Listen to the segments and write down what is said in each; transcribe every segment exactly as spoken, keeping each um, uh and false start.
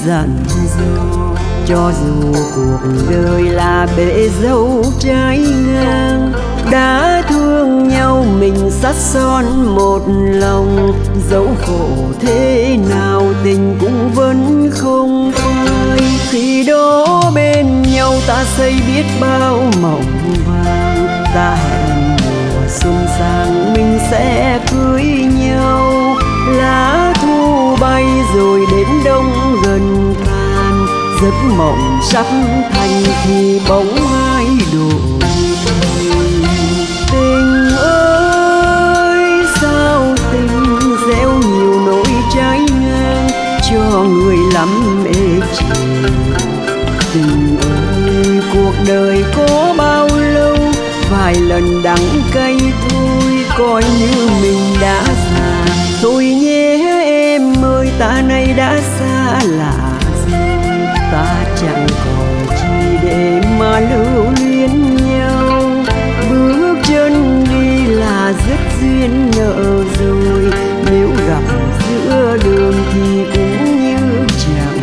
dặn dò. Cho dù cuộc đời là bể dâu trái ngang, đã thương nhau mình sắt son một lòng. Dẫu khổ thế nào tình cũng vẫn không phai. Khi đó bên nhau ta xây biết bao mộng vàng. Ta hẹn mùa xuân sang mình sẽ cưới nhau. Lá thu bay rồi đến đông gần tàn. Giấc mộng sắp thành thì bóng ai đổi. Tình ơi sao tình gieo nhiều nỗi trái ngang, cho người lắm ê chề. Tình ơi cuộc đời có bao lâu, vài lần đắng cay thôi coi như mình đã già. Thôi nhé em ơi ta nay đã xa lạ rồi. Ta chẳng còn chi để mà lưu luyến nhau. Bước chân đi là dứt duyên nợ rồi. Nếu gặp giữa đường thì cũng như chẳng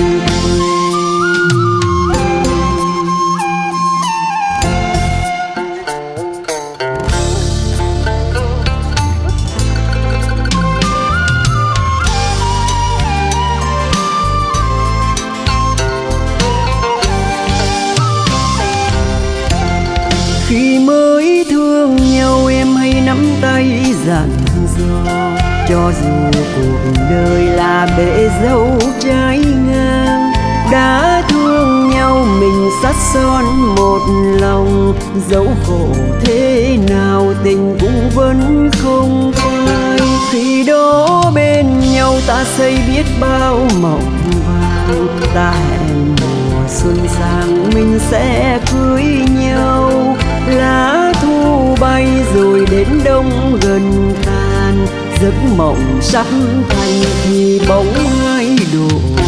khi mới thương nhau em hay nắm tay dặn dò. Cho dù cuộc đời là bể dâu trái ngang, đã thương nhau mình sắt son một lòng. Dẫu khổ thế nào tình cũng vẫn không phai. Khi đó bên nhau ta xây biết bao mộng vàng. Ta hẹn mùa xuân sang mình sẽ cưới nhau. Lá thu bay rồi đến đông gần tàn. Giấc mộng sắp thành thì bóng ai đổi.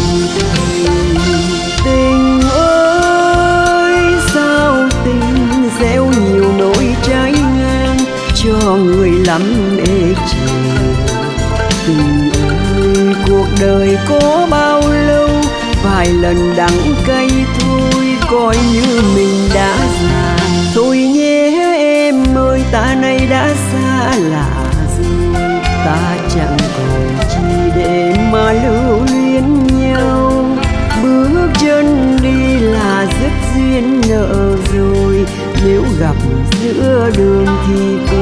Tình ơi sao tình gieo nhiều nỗi trái ngang, cho người lắm ê chề. Tình ơi cuộc đời có bao lâu, vài lần đắng cay thôi coi như mình đã già. Thôi nhé em ơi ta nay đã xa lạ rồi. Ta chẳng còn chi để mà lưu luyến nhau. Bước chân đi là dứt duyên nợ rồi. Nếu gặp giữa đường thì